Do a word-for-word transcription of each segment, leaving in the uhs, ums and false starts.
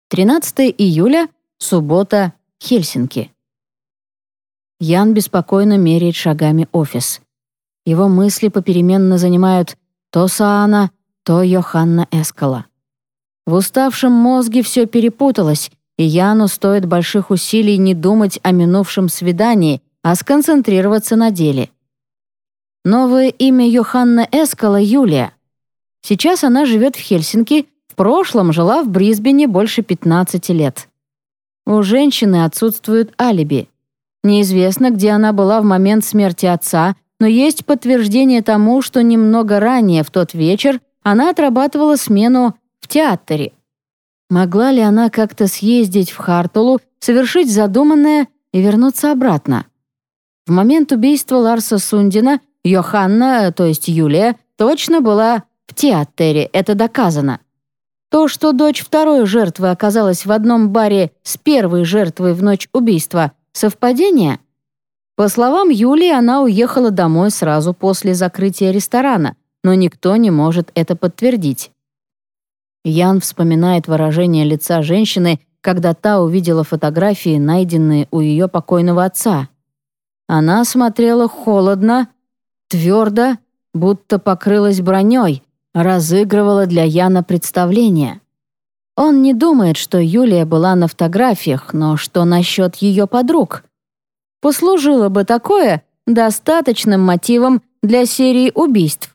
тринадцатое июля, суббота, Хельсинки. Ян беспокойно меряет шагами офис. Его мысли попеременно занимают то Саана, то Йоханна Эскала. В уставшем мозге все перепуталось, и Яну стоит больших усилий не думать о минувшем свидании, а сконцентрироваться на деле. Новое имя Йоханна Эскала — Юлия. Сейчас она живет в Хельсинки, в прошлом жила в Брисбене больше пятнадцати лет. У женщины отсутствует алиби. Неизвестно, где она была в момент смерти отца, но есть подтверждение тому, что немного ранее в тот вечер она отрабатывала смену в театре. Могла ли она как-то съездить в Хартулу, совершить задуманное и вернуться обратно? В момент убийства Ларса Сундина Йоханна, то есть Юлия, точно была в театре, это доказано. То, что дочь второй жертвы оказалась в одном баре с первой жертвой в ночь убийства, совпадение? По словам Юлии, она уехала домой сразу после закрытия ресторана, но никто не может это подтвердить. Ян вспоминает выражение лица женщины, когда та увидела фотографии, найденные у ее покойного отца. Она смотрела холодно, твердо, будто покрылась броней, разыгрывала для Яна представление. Он не думает, что Юлия была на фотографиях, но что насчет ее подруг? Послужило бы такое достаточным мотивом для серии убийств.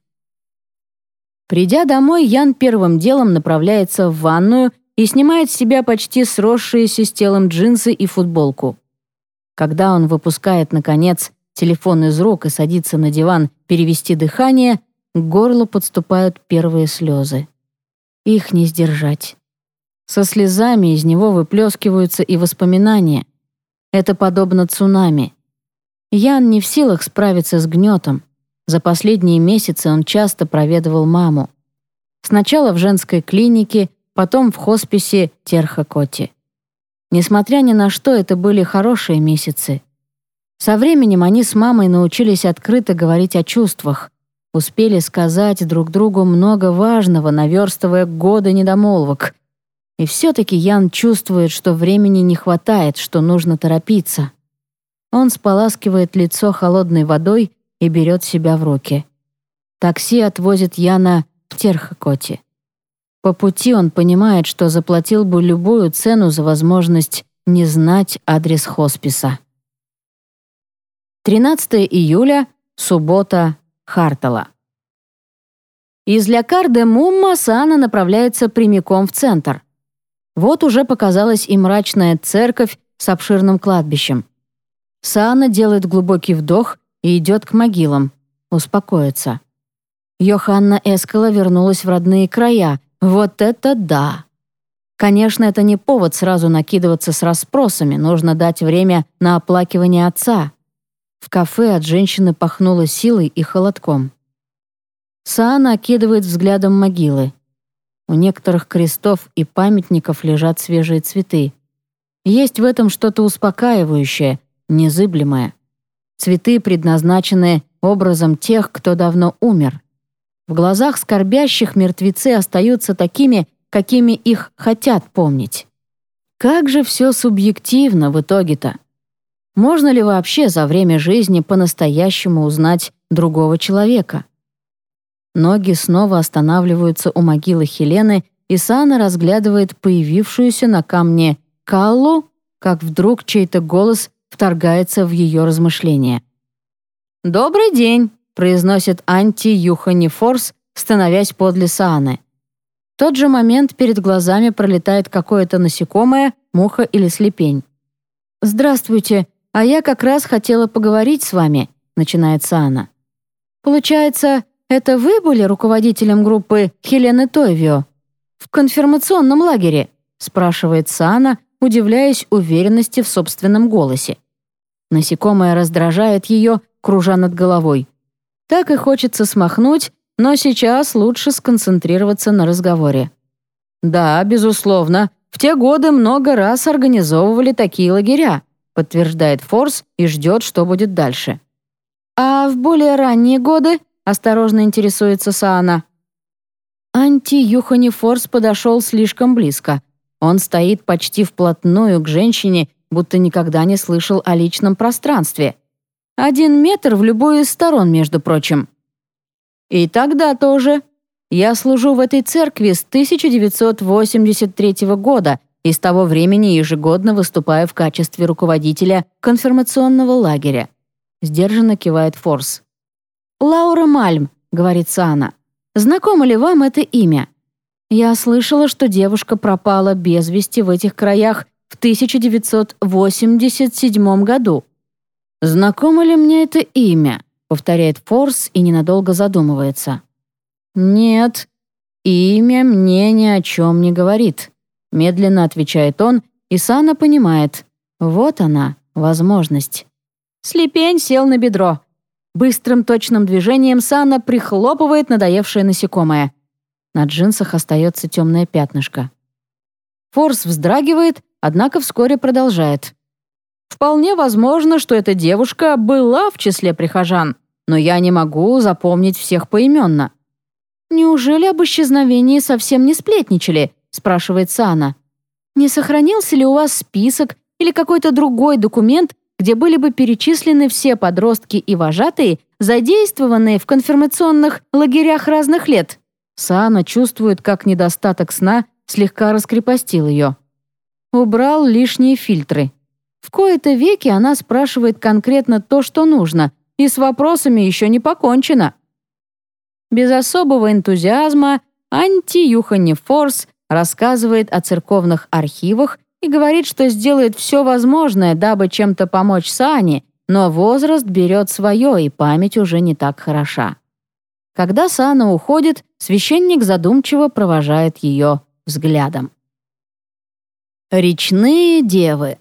Придя домой, Ян первым делом направляется в ванную и снимает с себя почти сросшиеся с телом джинсы и футболку. Когда он выпускает, наконец, телефон из рук и садится на диван перевести дыхание, к горлу подступают первые слезы. Их не сдержать. Со слезами из него выплескиваются и воспоминания. Это подобно цунами. Ян не в силах справиться с гнетом. За последние месяцы он часто проведывал маму. Сначала в женской клинике, потом в хосписе Терхакоти. Несмотря ни на что, это были хорошие месяцы. Со временем они с мамой научились открыто говорить о чувствах, успели сказать друг другу много важного, наверстывая годы недомолвок. И все-таки Ян чувствует, что времени не хватает, что нужно торопиться. Он споласкивает лицо холодной водой и берет себя в руки. Такси отвозит Яна в Терхакоти. По пути он понимает, что заплатил бы любую цену за возможность не знать адрес хосписа. тринадцатое июля, суббота, Хартала. Из Ля-Кар-де-Мумма Саана направляется прямиком в центр. Вот уже показалась и мрачная церковь с обширным кладбищем. Саана делает глубокий вдох и идет к могилам, успокоиться. Йоханна Эскала вернулась в родные края. Вот это да! Конечно, это не повод сразу накидываться с расспросами, нужно дать время на оплакивание отца. В кафе от женщины пахнуло силой и холодком. Саана окидывает взглядом могилы. У некоторых крестов и памятников лежат свежие цветы. Есть в этом что-то успокаивающее, незыблемое. Цветы предназначены образом тех, кто давно умер. В глазах скорбящих мертвецы остаются такими, какими их хотят помнить. Как же все субъективно в итоге-то? Можно ли вообще за время жизни по-настоящему узнать другого человека? Ноги снова останавливаются у могилы Хелены, и Саана разглядывает появившуюся на камне Каллу, как вдруг чей-то голос вторгается в ее размышления. «Добрый день», — произносит Анти Юханифорс, становясь подле Сааны. В тот же момент перед глазами пролетает какое-то насекомое, муха или слепень. «Здравствуйте, а я как раз хотела поговорить с вами», — начинает Саана. «Получается, это вы были руководителем группы Хелены Тойвио в конфирмационном лагере?» — спрашивает Саана, удивляясь уверенности в собственном голосе. Насекомое раздражает ее, кружа над головой. Так и хочется смахнуть, но сейчас лучше сконцентрироваться на разговоре. «Да, безусловно, в те годы много раз организовывали такие лагеря», подтверждает Форс и ждет, что будет дальше. «А в более ранние годы?» — осторожно интересуется Саана. Анти Юханифорс подошел слишком близко. Он стоит почти вплотную к женщине, будто никогда не слышал о личном пространстве. Один метр в любую из сторон, между прочим. И тогда тоже. Я служу в этой церкви с тысяча девятьсот восемьдесят третьего года и с того времени ежегодно выступаю в качестве руководителя конфирмационного лагеря. Сдержанно кивает Форс. «Лаура Мальм», — говорит Саана. «Знакомо ли вам это имя? Я слышала, что девушка пропала без вести в этих краях в тысяча девятьсот восемьдесят седьмом году». «Знакомо ли мне это имя?» — повторяет Форс и ненадолго задумывается. «Нет, имя мне ни о чем не говорит», — медленно отвечает он, и Саана понимает. Вот она, возможность. Слепень сел на бедро. Быстрым точным движением Саана прихлопывает надоевшее насекомое. На джинсах остается темное пятнышко. Форс вздрагивает, однако вскоре продолжает. «Вполне возможно, что эта девушка была в числе прихожан, но я не могу запомнить всех поименно». «Неужели об исчезновении совсем не сплетничали?» — спрашивает Саана. «Не сохранился ли у вас список или какой-то другой документ, где были бы перечислены все подростки и вожатые, задействованные в конфирмационных лагерях разных лет?» Саана чувствует, как недостаток сна слегка раскрепостил ее. Убрал лишние фильтры. В кои-то веки она спрашивает конкретно то, что нужно, и с вопросами еще не покончено. Без особого энтузиазма анти-Юхани Форс рассказывает о церковных архивах и говорит, что сделает все возможное, дабы чем-то помочь Саане, но возраст берет свое, и память уже не так хороша. Когда Саана уходит, священник задумчиво провожает ее взглядом. Речные девы.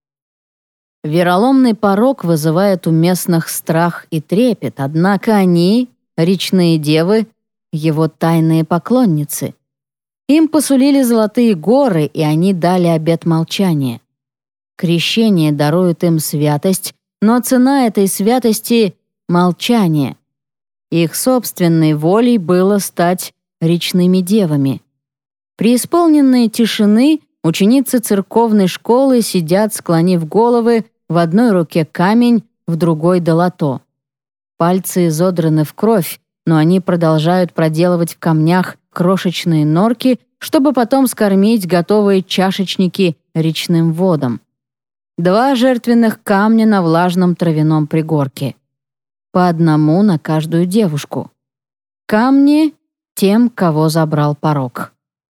Вероломный порок вызывает у местных страх и трепет, однако они, речные девы, его тайные поклонницы. Им посулили золотые горы, и они дали обет молчания. Крещение дарует им святость, но цена этой святости — молчание. Их собственной волей было стать речными девами. Преисполненные тишины ученицы церковной школы сидят, склонив головы, в одной руке камень, в другой — долото. Пальцы изодраны в кровь, но они продолжают проделывать в камнях крошечные норки, чтобы потом скормить готовые чашечники речным водам. Два жертвенных камня на влажном травяном пригорке. По одному на каждую девушку. Камни тем, кого забрал порок.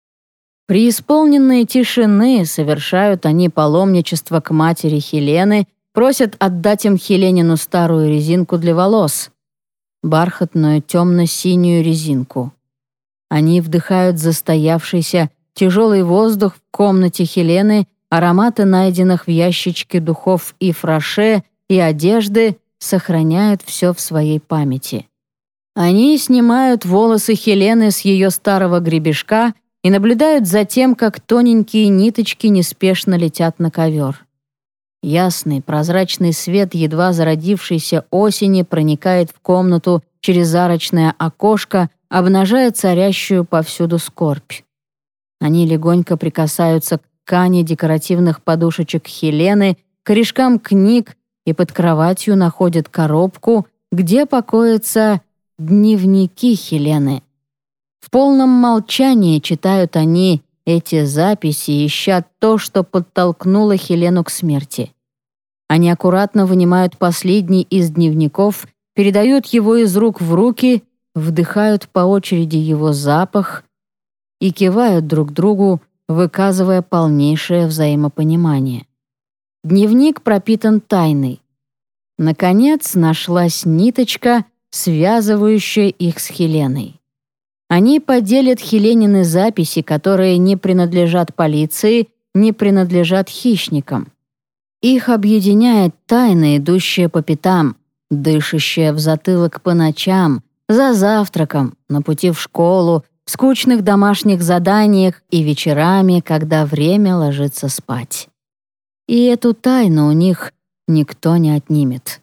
Преисполненные тишины совершают они паломничество к матери Хелены, просят отдать им Хеленину старую резинку для волос. Бархатную темно-синюю резинку. Они вдыхают застоявшийся, тяжелый воздух в комнате Хелены, ароматы найденных в ящичке духов и фраше, и одежды, сохраняют все в своей памяти. Они снимают волосы Хелены с ее старого гребешка и наблюдают за тем, как тоненькие ниточки неспешно летят на ковер. Ясный, прозрачный свет едва зародившейся осени проникает в комнату через арочное окошко, обнажая царящую повсюду скорбь. Они легонько прикасаются к ткани декоративных подушечек Хелены, к корешкам книг и под кроватью находят коробку, где покоятся дневники Хелены. В полном молчании читают они эти записи, ища то, что подтолкнуло Хелену к смерти. Они аккуратно вынимают последний из дневников, передают его из рук в руки, вдыхают по очереди его запах и кивают друг другу, выказывая полнейшее взаимопонимание. Дневник пропитан тайной. Наконец нашлась ниточка, связывающая их с Хеленой. Они поделят Хеленины записи, которые не принадлежат полиции, не принадлежат хищникам. Их объединяет тайна, идущая по пятам, дышащая в затылок по ночам, за завтраком, на пути в школу, в скучных домашних заданиях и вечерами, когда время ложится спать. И эту тайну у них никто не отнимет.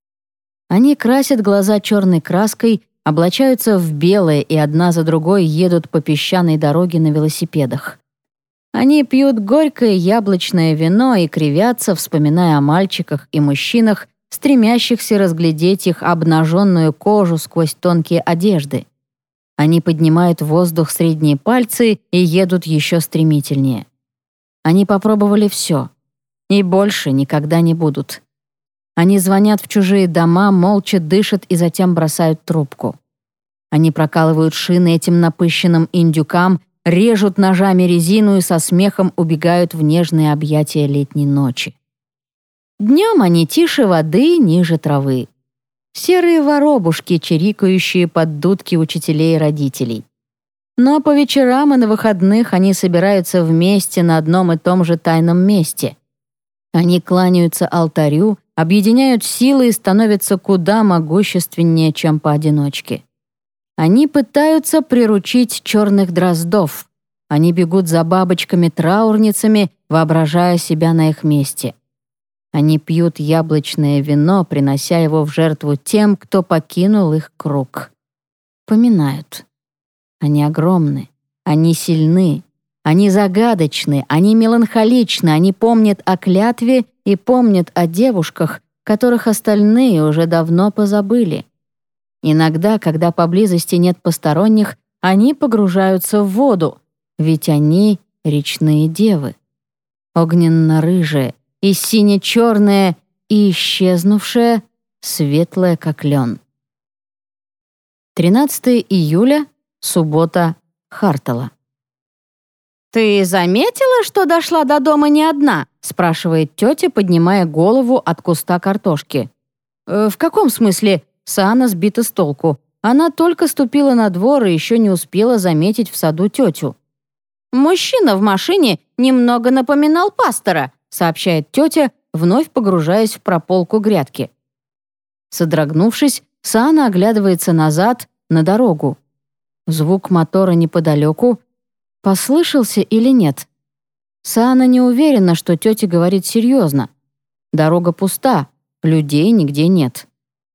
Они красят глаза черной краской, облачаются в белое и одна за другой едут по песчаной дороге на велосипедах. Они пьют горькое яблочное вино и кривятся, вспоминая о мальчиках и мужчинах, стремящихся разглядеть их обнаженную кожу сквозь тонкие одежды. Они поднимают в воздух средние пальцы и едут еще стремительнее. Они попробовали все. И больше никогда не будут. Они звонят в чужие дома, молча дышат и затем бросают трубку. Они прокалывают шины этим напыщенным индюкам, режут ножами резину и со смехом убегают в нежные объятия летней ночи. Днем они тише воды, ниже травы. Серые воробушки, чирикающие под дудки учителей и родителей. Но по вечерам и на выходных они собираются вместе на одном и том же тайном месте. Они кланяются алтарю, объединяют силы и становятся куда могущественнее, чем поодиночке. Они пытаются приручить черных дроздов. Они бегут за бабочками-траурницами, воображая себя на их месте. Они пьют яблочное вино, принося его в жертву тем, кто покинул их круг. Поминают. Они огромны, они сильны, они загадочны, они меланхоличны, они помнят о клятве и помнят о девушках, которых остальные уже давно позабыли. Иногда, когда поблизости нет посторонних, они погружаются в воду, ведь они — речные девы. Огненно-рыжие, и сине-черное, и исчезнувшее, светлое, как лен. тринадцатого июля, суббота, Хартала. «Ты заметила, что дошла до дома не одна?» — спрашивает тетя, поднимая голову от куста картошки. «Э, «В каком смысле?» — Саана сбита с толку. Она только ступила на двор и еще не успела заметить в саду тетю. «Мужчина в машине немного напоминал пастора», — сообщает тетя, вновь погружаясь в прополку грядки. Содрогнувшись, Саана оглядывается назад, на дорогу. Звук мотора неподалеку. Послышался или нет? Саана не уверена, что тетя говорит серьезно. Дорога пуста, людей нигде нет.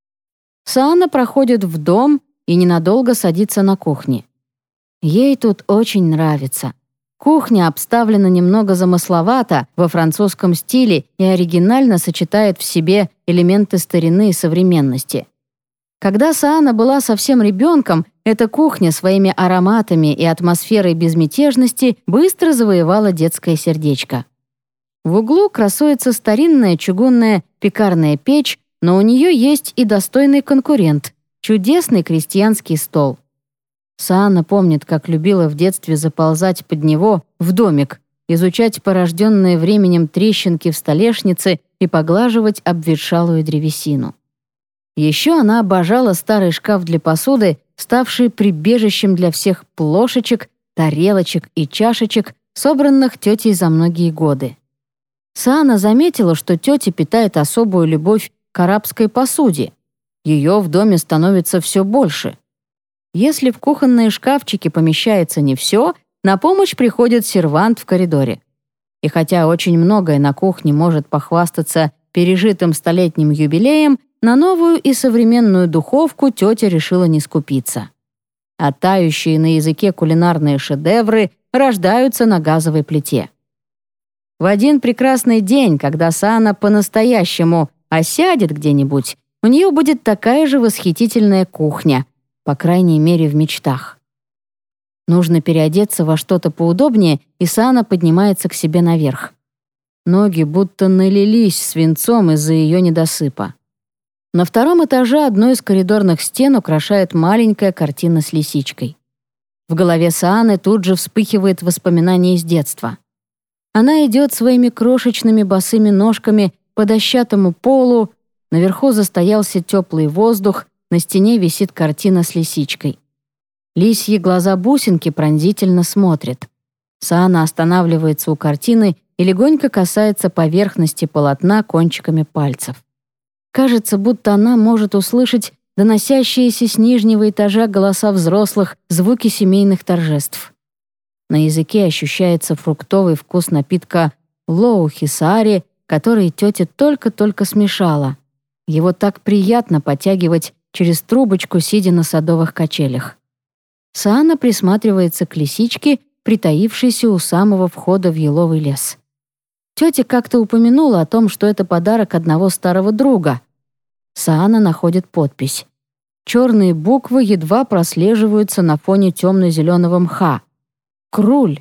Саана проходит в дом и ненадолго садится на кухне. Ей тут очень нравится. Кухня обставлена немного замысловато, во французском стиле и оригинально сочетает в себе элементы старины и современности. Когда Саана была совсем ребенком, эта кухня своими ароматами и атмосферой безмятежности быстро завоевала детское сердечко. В углу красуется старинная чугунная пекарная печь, но у нее есть и достойный конкурент — чудесный крестьянский стол. Саана помнит, как любила в детстве заползать под него, в домик, изучать порожденные временем трещинки в столешнице и поглаживать обветшалую древесину. Еще она обожала старый шкаф для посуды, ставший прибежищем для всех плошечек, тарелочек и чашечек, собранных тетей за многие годы. Саана заметила, что тетя питает особую любовь к арабской посуде. Ее в доме становится все больше. Если в кухонные шкафчики помещается не все, на помощь приходит сервант в коридоре. И хотя очень многое на кухне может похвастаться пережитым столетним юбилеем, на новую и современную духовку тетя решила не скупиться. А тающие на языке кулинарные шедевры рождаются на газовой плите. В один прекрасный день, когда Саана по-настоящему осядет где-нибудь, у нее будет такая же восхитительная кухня, по крайней мере в мечтах. Нужно переодеться во что-то поудобнее, и Саана поднимается к себе наверх. Ноги будто налились свинцом из-за ее недосыпа. На втором этаже одной из коридорных стен украшает маленькая картина с лисичкой. В голове Сааны тут же вспыхивает воспоминание из детства. Она идет своими крошечными босыми ножками по дощатому полу, наверху застоялся теплый воздух, на стене висит картина с лисичкой. Лисьи глаза-бусинки пронзительно смотрят. Саана останавливается у картины и легонько касается поверхности полотна кончиками пальцев. Кажется, будто она может услышать доносящиеся с нижнего этажа голоса взрослых, звуки семейных торжеств. На языке ощущается фруктовый вкус напитка лоу-хисаари, который тетя только-только смешала. Его так приятно потягивать через трубочку, сидя на садовых качелях. Саана присматривается к лисичке притаившийся у самого входа в еловый лес. Тетя как-то упомянула о том, что это подарок одного старого друга. Саана находит подпись. Черные буквы едва прослеживаются на фоне темно-зеленого мха. Круль.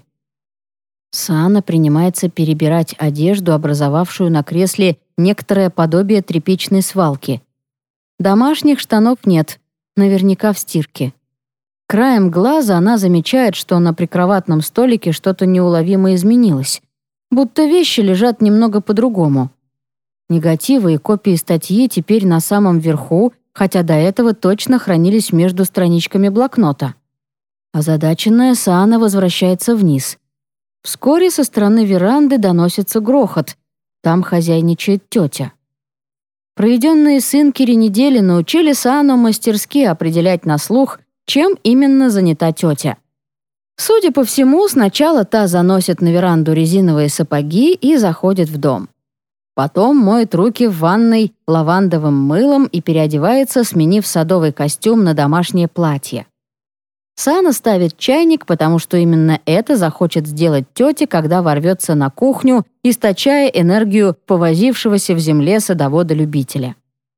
Саана принимается перебирать одежду, образовавшую на кресле некоторое подобие тряпичной свалки. Домашних штанов нет, наверняка в стирке. Краем глаза она замечает, что на прикроватном столике что-то неуловимо изменилось, будто вещи лежат немного по-другому. Негативы и копии статьи теперь на самом верху, хотя до этого точно хранились между страничками блокнота. Озадаченная Саана возвращается вниз. Вскоре со стороны веранды доносится грохот. Там хозяйничает тетя. Проведенные с Инкери недели научили Саану мастерски определять на слух, чем именно занята тетя. Судя по всему, сначала та заносит на веранду резиновые сапоги и заходит в дом. Потом моет руки в ванной лавандовым мылом и переодевается, сменив садовый костюм на домашнее платье. Саана ставит чайник, потому что именно это захочет сделать тетя, когда ворвется на кухню, источая энергию повозившегося в земле садовода-любителя.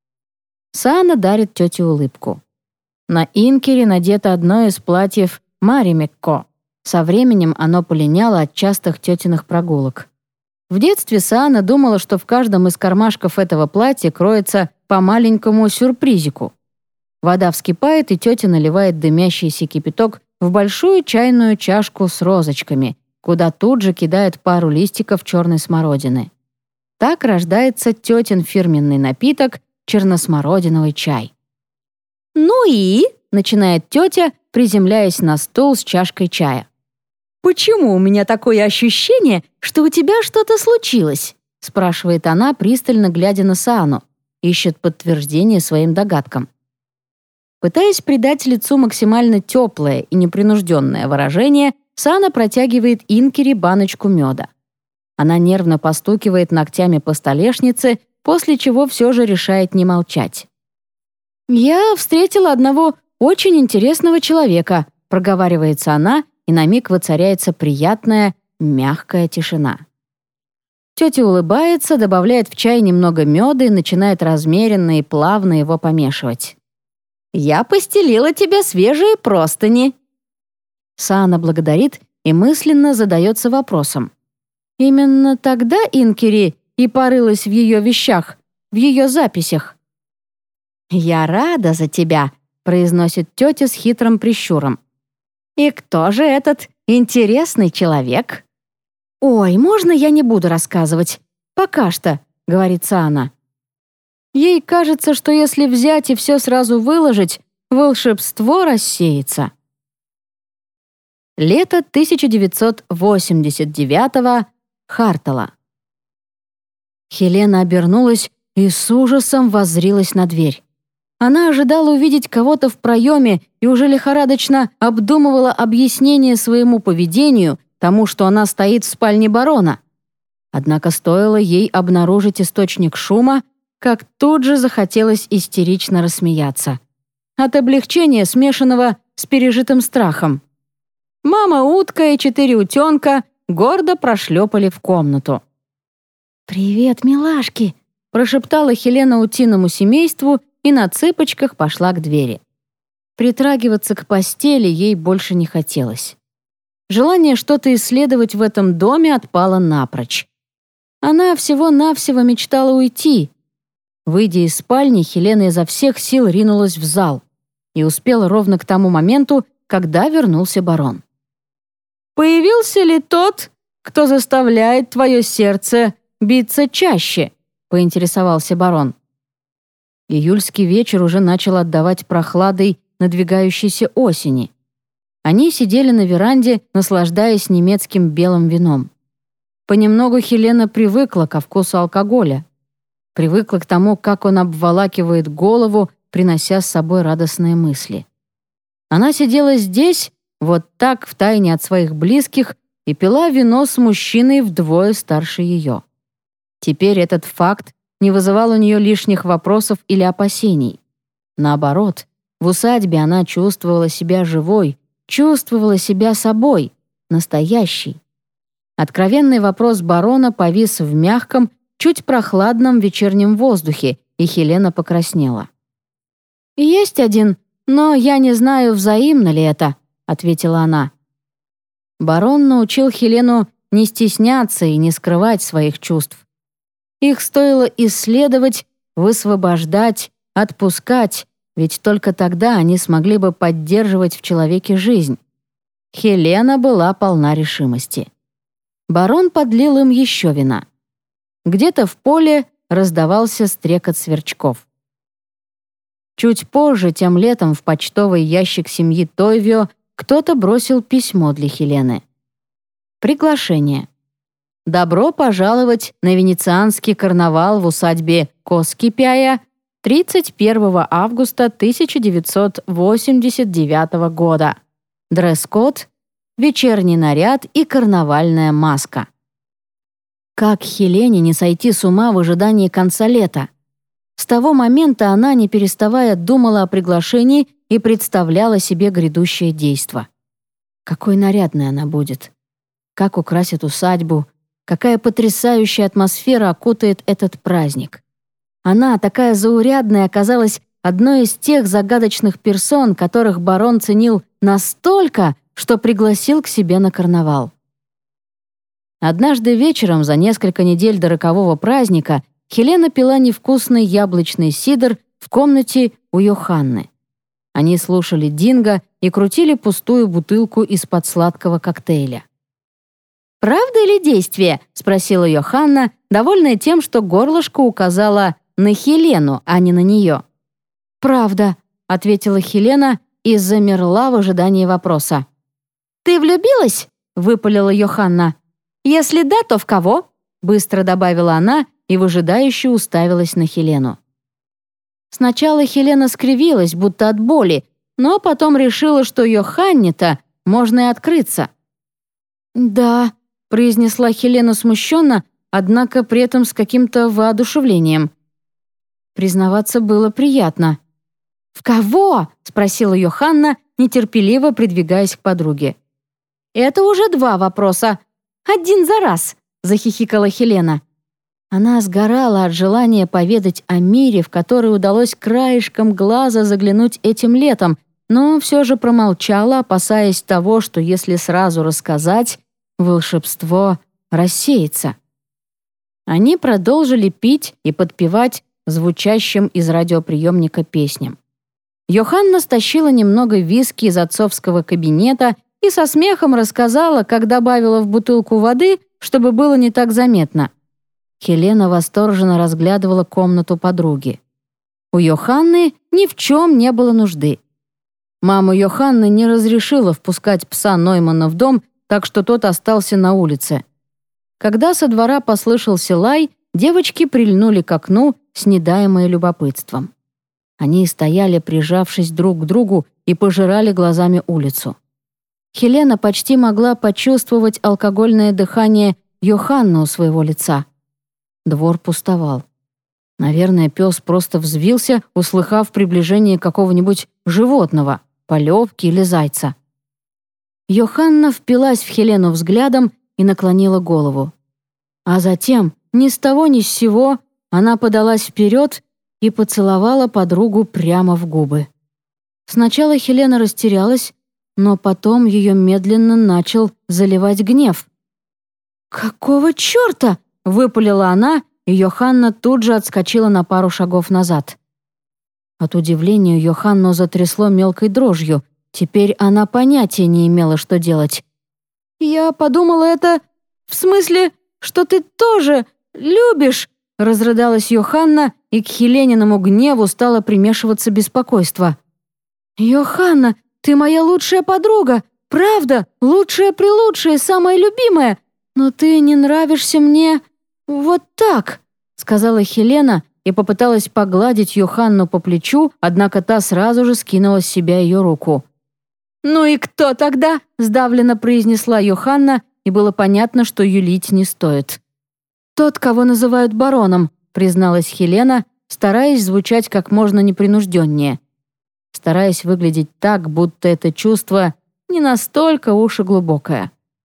Саана дарит тете улыбку. На Инкере надето одно из платьев Маримекко. Со временем оно полиняло от частых тетиных прогулок. В детстве Саана думала, что в каждом из кармашков этого платья кроется по маленькому сюрпризику. Вода вскипает, и тетя наливает дымящийся кипяток в большую чайную чашку с розочками, куда тут же кидает пару листиков черной смородины. Так рождается тетин фирменный напиток — черносмородиновый чай. «Ну и?» — начинает тетя, приземляясь на стул с чашкой чая. «Почему у меня такое ощущение, что у тебя что-то случилось?» — спрашивает она, пристально глядя на Саану, ищет подтверждение своим догадкам. Пытаясь придать лицу максимально теплое и непринужденное выражение, Саана протягивает Инкери баночку меда. Она нервно постукивает ногтями по столешнице, после чего все же решает не молчать. «Я встретила одного очень интересного человека», — проговаривается она, и на миг воцаряется приятная, мягкая тишина. Тетя улыбается, добавляет в чай немного меда и начинает размеренно и плавно его помешивать. «Я постелила тебе свежие простыни». Саана благодарит и мысленно задается вопросом. Именно тогда Инкери и порылась в ее вещах, в ее записях. «Я рада за тебя», — произносит тетя с хитрым прищуром. «И кто же этот интересный человек?» «Ой, можно я не буду рассказывать? Пока что», — говорит Саана. Ей кажется, что если взять и все сразу выложить, волшебство рассеется. Лето тысяча девятьсот восемьдесят девятого. Хартала. Хелена обернулась и с ужасом воззрилась на дверь. Она ожидала увидеть кого-то в проеме и уже лихорадочно обдумывала объяснение своему поведению, тому, что она стоит в спальне барона. Однако стоило ей обнаружить источник шума, как тут же захотелось истерично рассмеяться. От облегчения, смешанного с пережитым страхом. Мама-утка и четыре утенка гордо прошлепали в комнату. «Привет, милашки!» — прошептала Хелена утиному семейству и на цыпочках пошла к двери. Притрагиваться к постели ей больше не хотелось. Желание что-то исследовать в этом доме отпало напрочь. Она всего-навсего мечтала уйти. Выйдя из спальни, Хелена изо всех сил ринулась в зал и успела ровно к тому моменту, когда вернулся барон. «Появился ли тот, кто заставляет твое сердце биться чаще?» — поинтересовался барон. Июльский вечер уже начал отдавать прохладой надвигающейся осени. Они сидели на веранде, наслаждаясь немецким белым вином. Понемногу Хелена привыкла ко вкусу алкоголя. Привыкла к тому, как он обволакивает голову, принося с собой радостные мысли. Она сидела здесь, вот так, втайне от своих близких, и пила вино с мужчиной вдвое старше ее. Теперь этот факт не вызывал у нее лишних вопросов или опасений. Наоборот, в усадьбе она чувствовала себя живой, чувствовала себя собой, настоящий. Откровенный вопрос барона повис в мягком, чуть прохладном вечернем воздухе, и Хелена покраснела. «Есть один, но я не знаю, взаимно ли это», — ответила она. Барон научил Хелену не стесняться и не скрывать своих чувств. Их стоило исследовать, высвобождать, отпускать, ведь только тогда они смогли бы поддерживать в человеке жизнь. Хелена была полна решимости. Барон подлил им еще вина. Где-то в поле раздавался стрекот сверчков. Чуть позже, тем летом, в почтовый ящик семьи Тойвио кто-то бросил письмо для Хелены. Приглашение. Добро пожаловать на венецианский карнавал в усадьбе Коскипяя тридцать первого августа тысяча девятьсот восемьдесят девятого года. Дресс-код, вечерний наряд и карнавальная маска. Как Хелене не сойти с ума в ожидании конца лета? С того момента она, не переставая, думала о приглашении и представляла себе грядущее действо. Какой нарядной она будет. Как украсит усадьбу. Какая потрясающая атмосфера окутает этот праздник. Она, такая заурядная, оказалась одной из тех загадочных персон, которых барон ценил настолько, что пригласил к себе на карнавал. Однажды вечером, за несколько недель до рокового праздника, Хелена пила невкусный яблочный сидр в комнате у Йоханны. Они слушали Динго и крутили пустую бутылку из-под сладкого коктейля. «Правда или действие?» — спросила Йоханна, довольная тем, что горлышко указала на Хелену, а не на нее. «Правда», — ответила Хелена и замерла в ожидании вопроса. «Ты влюбилась?» — выпалила Йоханна. «Если да, то в кого?» — быстро добавила она и выжидающе уставилась на Хелену. Сначала Хелена скривилась, будто от боли, но потом решила, что Йоханне-то можно и открыться. «Да», — произнесла Хелена смущенно, однако при этом с каким-то воодушевлением. Признаваться было приятно. «В кого?» — спросила Йоханна, нетерпеливо придвигаясь к подруге. «Это уже два вопроса. Один за раз», — захихикала Хелена. Она сгорала от желания поведать о мире, в который удалось краешком глаза заглянуть этим летом, но все же промолчала, опасаясь того, что если сразу рассказать, волшебство рассеется. Они продолжили пить и подпевать звучащим из радиоприемника песням. Йоханна стащила немного виски из отцовского кабинета и со смехом рассказала, как добавила в бутылку воды, чтобы было не так заметно. Хелена восторженно разглядывала комнату подруги. У Йоханны ни в чем не было нужды. Мама Йоханны не разрешила впускать пса Ноймана в дом, так что тот остался на улице. Когда со двора послышался лай, девочки прильнули к окну, снедаемые любопытством. Они стояли, прижавшись друг к другу, и пожирали глазами улицу. Хелена почти могла почувствовать алкогольное дыхание Йоханны у своего лица. Двор пустовал. Наверное, пес просто взвился, услыхав приближение какого-нибудь животного, полевки или зайца. Йоханна впилась в Хелену взглядом и наклонила голову. А затем, ни с того ни с сего, она подалась вперед и поцеловала подругу прямо в губы. Сначала Хелена растерялась, но потом ее медленно начал заливать гнев. «Какого черта?» — выпалила она, и Йоханна тут же отскочила на пару шагов назад. От удивления Йоханну затрясло мелкой дрожью. Теперь она понятия не имела, что делать. «Я подумала, это... в смысле, что ты тоже любишь?» — разрыдалась Йоханна, и к Хелениному гневу стало примешиваться беспокойство. «Йоханна, ты моя лучшая подруга, правда, лучшая-прелучшая, самая любимая, но ты не нравишься мне вот так», — сказала Хелена и попыталась погладить Йоханну по плечу, однако та сразу же скинула с себя ее руку. «Ну и кто тогда?» — сдавленно произнесла Йоханна, и было понятно, что юлить не стоит. «Тот, кого называют бароном», — призналась Хелена, стараясь звучать как можно непринужденнее. Стараясь выглядеть так, будто это чувство не настолько уж и глубокое.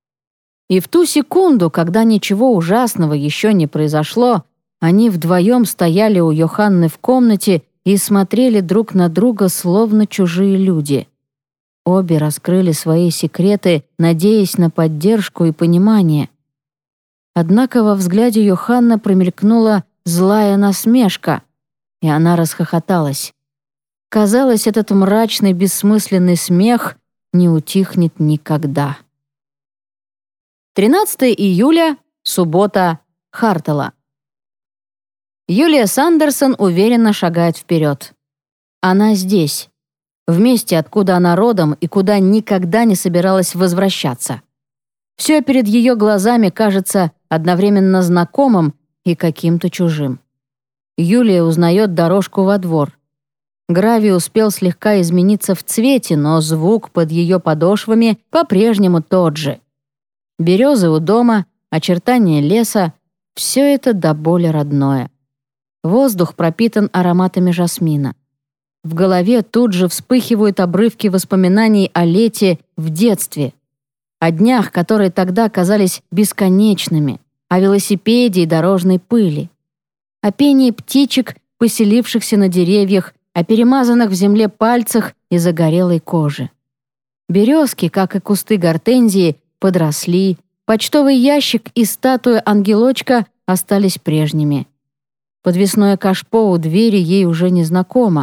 И в ту секунду, когда ничего ужасного еще не произошло, они вдвоем стояли у Йоханны в комнате и смотрели друг на друга, словно чужие люди. Обе раскрыли свои секреты, надеясь на поддержку и понимание. Однако во взгляде Йоханны промелькнула злая насмешка, и она расхохоталась. Казалось, этот мрачный, бессмысленный смех не утихнет никогда. тринадцатого июля, суббота, Хартала. Юлия Сандерсон уверенно шагает вперед. Она здесь, в месте, откуда она родом и куда никогда не собиралась возвращаться. Все перед ее глазами кажется одновременно знакомым и каким-то чужим. Юлия узнает дорожку во двор. Гравий успел слегка измениться в цвете, но звук под ее подошвами по-прежнему тот же. Березы у дома, очертания леса — все это до боли родное. Воздух пропитан ароматами жасмина. В голове тут же вспыхивают обрывки воспоминаний о лете в детстве, о днях, которые тогда казались бесконечными, о велосипеде и дорожной пыли, о пении птичек, поселившихся на деревьях, о перемазанных в земле пальцах и загорелой коже. Березки, как и кусты гортензии, подросли, почтовый ящик и статуя ангелочка остались прежними. Подвесное кашпо у двери ей уже не знакомо.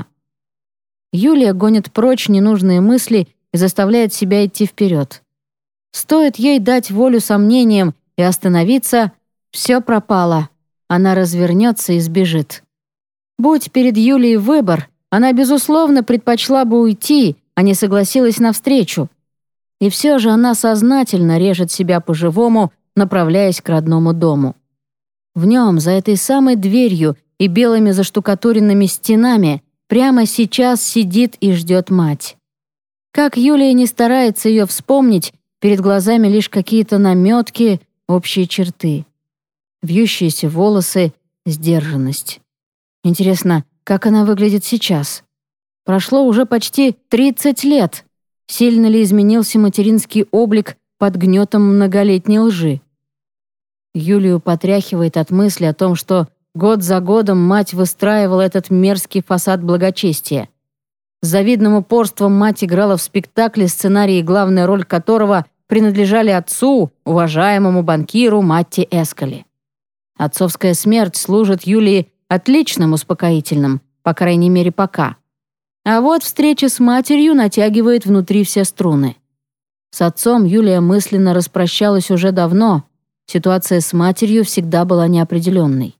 Юлия гонит прочь ненужные мысли и заставляет себя идти вперед. Стоит ей дать волю сомнениям и остановиться, все пропало. Она развернется и сбежит. Будь перед Юлией выбор, она, безусловно, предпочла бы уйти, а не согласилась навстречу. И все же она сознательно режет себя по-живому, направляясь к родному дому. В нем, за этой самой дверью и белыми заштукатуренными стенами, прямо сейчас сидит и ждет мать. Как Юлия не старается ее вспомнить, перед глазами лишь какие-то наметки, общие черты. Вьющиеся волосы, сдержанность. Интересно, как она выглядит сейчас? Прошло уже почти тридцать лет. Сильно ли изменился материнский облик под гнетом многолетней лжи? Юлию потряхивает от мысли о том, что год за годом мать выстраивала этот мерзкий фасад благочестия. С завидным упорством мать играла в спектакле, сценарий и главная роль которого принадлежали отцу, уважаемому банкиру Матти Эскали. Отцовская смерть служит Юлии отличным успокоительным, по крайней мере пока. А вот встреча с матерью натягивает внутри все струны. С отцом Юлия мысленно распрощалась уже давно. Ситуация с матерью всегда была неопределенной.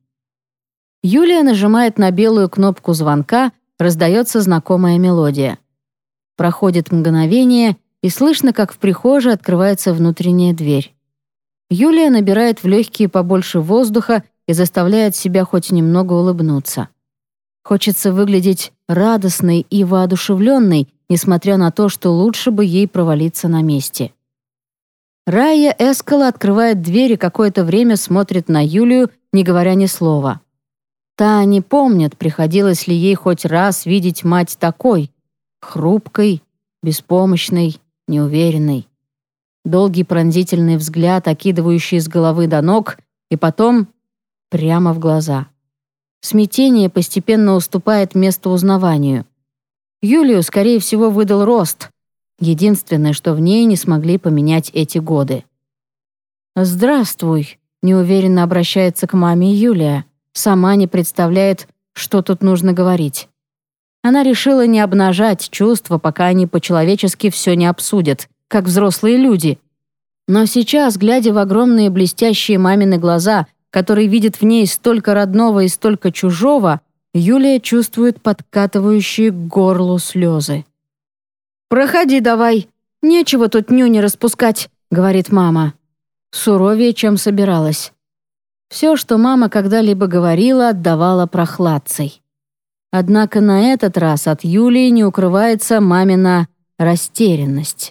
Юлия нажимает на белую кнопку звонка, раздается знакомая мелодия. Проходит мгновение, и слышно, как в прихожей открывается внутренняя дверь. Юлия набирает в легкие побольше воздуха и заставляет себя хоть немного улыбнуться. Хочется выглядеть радостной и воодушевленной, несмотря на то, что лучше бы ей провалиться на месте. Райя Эскала открывает дверь и какое-то время смотрит на Юлию, не говоря ни слова. Та не помнит, приходилось ли ей хоть раз видеть мать такой, хрупкой, беспомощной, неуверенной. Долгий пронзительный взгляд, окидывающий с головы до ног, и потом прямо в глаза. Смятение постепенно уступает место узнаванию. Юлию, скорее всего, выдал рост. Единственное, что в ней не смогли поменять эти годы. «Здравствуй», — неуверенно обращается к маме Юлия. Сама не представляет, что тут нужно говорить. Она решила не обнажать чувства, пока они по-человечески все не обсудят, как взрослые люди. Но сейчас, глядя в огромные блестящие мамины глаза, которые видят в ней столько родного и столько чужого, Юлия чувствует подкатывающие к горлу слезы. «Проходи давай, нечего тут нюни распускать», — говорит мама. Суровее, чем собиралась. Все, что мама когда-либо говорила, отдавала прохладцей. Однако на этот раз от Юлии не укрывается мамина растерянность.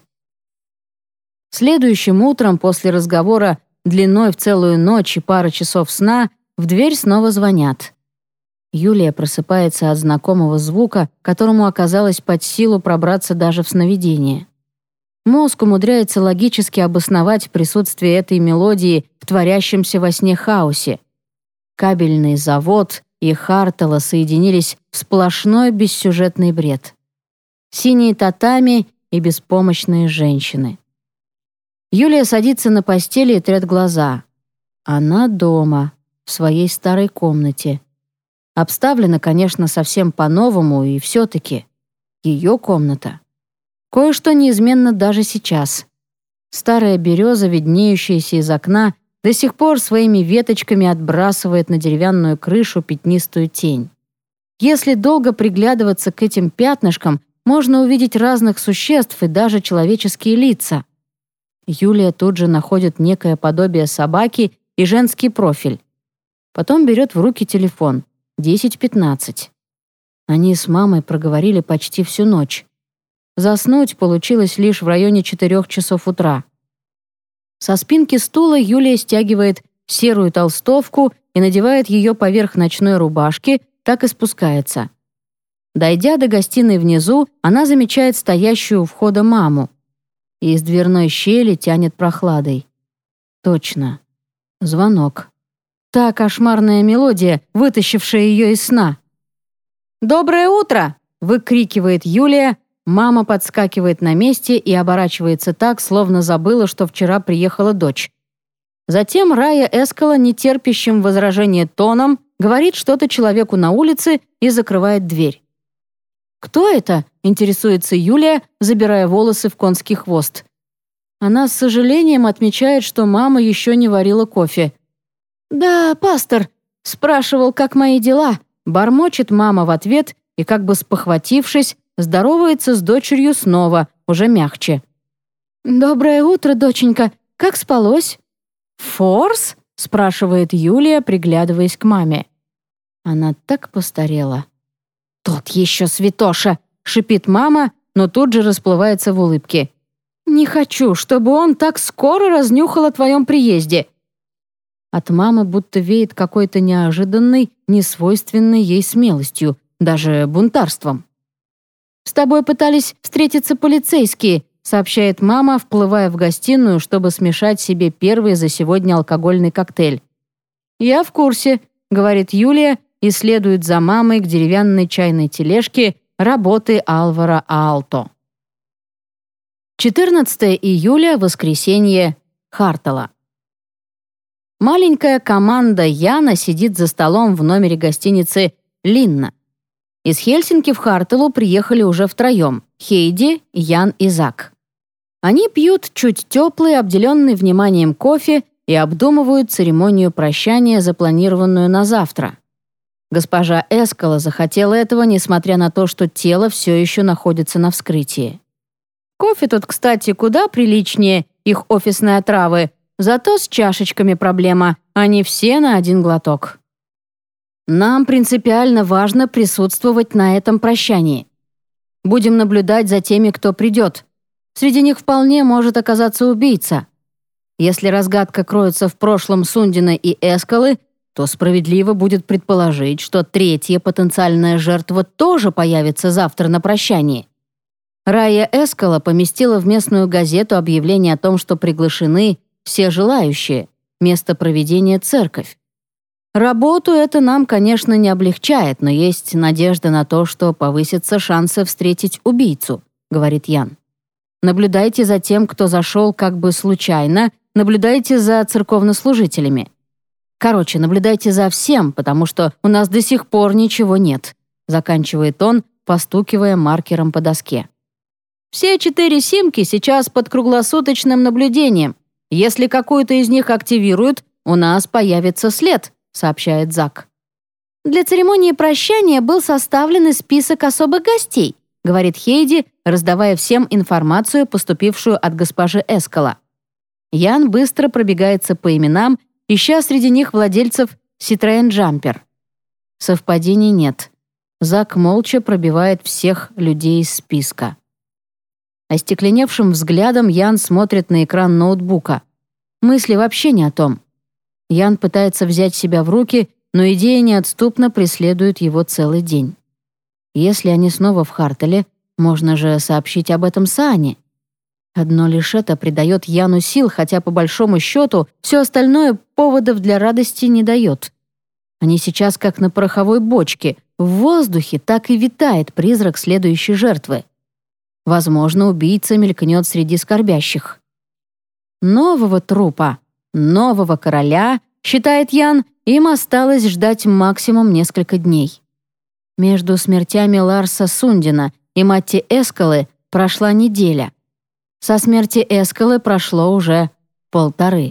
Следующим утром после разговора длиной в целую ночь и пары часов сна в дверь снова звонят. Юлия просыпается от знакомого звука, которому оказалось под силу пробраться даже в сновидение. Мозг умудряется логически обосновать присутствие этой мелодии в творящемся во сне хаосе. Кабельный завод и Хартала соединились в сплошной бессюжетный бред. Синие татами и беспомощные женщины. Юлия садится на постели и трет глаза. Она дома, в своей старой комнате. Обставлена, конечно, совсем по-новому, и все-таки ее комната. Кое-что неизменно даже сейчас. Старая береза, виднеющаяся из окна, до сих пор своими веточками отбрасывает на деревянную крышу пятнистую тень. Если долго приглядываться к этим пятнышкам, можно увидеть разных существ и даже человеческие лица. Юлия тут же находит некое подобие собаки и женский профиль. Потом берет в руки телефон. десять пятнадцать. Они с мамой проговорили почти всю ночь. Заснуть получилось лишь в районе четырёх часов утра. Со спинки стула Юлия стягивает серую толстовку и надевает ее поверх ночной рубашки, так и спускается. Дойдя до гостиной внизу, она замечает стоящую у входа маму. И из дверной щели тянет прохладой. Точно. Звонок. Та кошмарная мелодия, вытащившая ее из сна. «Доброе утро!» — выкрикивает Юлия. Мама подскакивает на месте и оборачивается так, словно забыла, что вчера приехала дочь. Затем Рая Эскала, нетерпящим возражения тоном, говорит что-то человеку на улице и закрывает дверь. «Кто это?» — интересуется Юлия, забирая волосы в конский хвост. Она с сожалением отмечает, что мама еще не варила кофе. «Да, пастор, спрашивал, как мои дела», — бормочет мама в ответ и, как бы спохватившись, здоровается с дочерью снова, уже мягче. «Доброе утро, доченька. Как спалось?» «Форс?» — спрашивает Юлия, приглядываясь к маме. Она так постарела. «Тот еще святоша!» — шипит мама, но тут же расплывается в улыбке. «Не хочу, чтобы он так скоро разнюхал о твоем приезде». От мамы будто веет какой-то неожиданной, несвойственной ей смелостью, даже бунтарством. «С тобой пытались встретиться полицейские», сообщает мама, вплывая в гостиную, чтобы смешать себе первый за сегодня алкогольный коктейль. «Я в курсе», — говорит Юлия и следует за мамой к деревянной чайной тележке работы Алвара Аалто. четырнадцатого июля, воскресенье, Хартала. Маленькая команда Яна сидит за столом в номере гостиницы «Линна». Из Хельсинки в Харталу приехали уже втроем — Хейди, Ян и Зак. Они пьют чуть теплый, обделенный вниманием кофе и обдумывают церемонию прощания, запланированную на завтра. Госпожа Эскала захотела этого, несмотря на то, что тело все еще находится на вскрытии. Кофе тут, кстати, куда приличнее их офисной отравы, зато с чашечками проблема, они все на один глоток. Нам принципиально важно присутствовать на этом прощании. Будем наблюдать за теми, кто придет. Среди них вполне может оказаться убийца. Если разгадка кроется в прошлом Сундина и Эскалы, то справедливо будет предположить, что третья потенциальная жертва тоже появится завтра на прощании. Рая Эскала поместила в местную газету объявление о том, что приглашены все желающие, место проведения — церковь. Работу это нам, конечно, не облегчает, но есть надежда на то, что повысятся шансы встретить убийцу, говорит Ян. Наблюдайте за тем, кто зашел как бы случайно, наблюдайте за церковнослужителями. Короче, наблюдайте за всем, потому что у нас до сих пор ничего нет, заканчивает он, постукивая маркером по доске. Все четыре симки сейчас под круглосуточным наблюдением. Если какую-то из них активируют, у нас появится след, сообщает Зак. Для церемонии прощания был составлен список особых гостей, говорит Хейди, раздавая всем информацию, поступившую от госпожи Эскала. Ян быстро пробегается по именам, ища среди них владельцев Citroën Jumper. Совпадений нет. Зак молча пробивает всех людей из списка. Остекленевшим взглядом Ян смотрит на экран ноутбука. Мысли вообще не о том. Ян пытается взять себя в руки, но идея неотступно преследует его целый день. Если они снова в Хартале, можно же сообщить об этом Саане. Одно лишь это придает Яну сил, хотя по большому счету все остальное поводов для радости не дает. Они сейчас как на пороховой бочке, в воздухе так и витает призрак следующей жертвы. Возможно, убийца мелькнет среди скорбящих. Нового трупа, нового короля, считает Ян, им осталось ждать максимум несколько дней. Между смертями Ларса Сундина и Матти Эскалы прошла неделя. Со смерти Эскалы прошло уже полторы.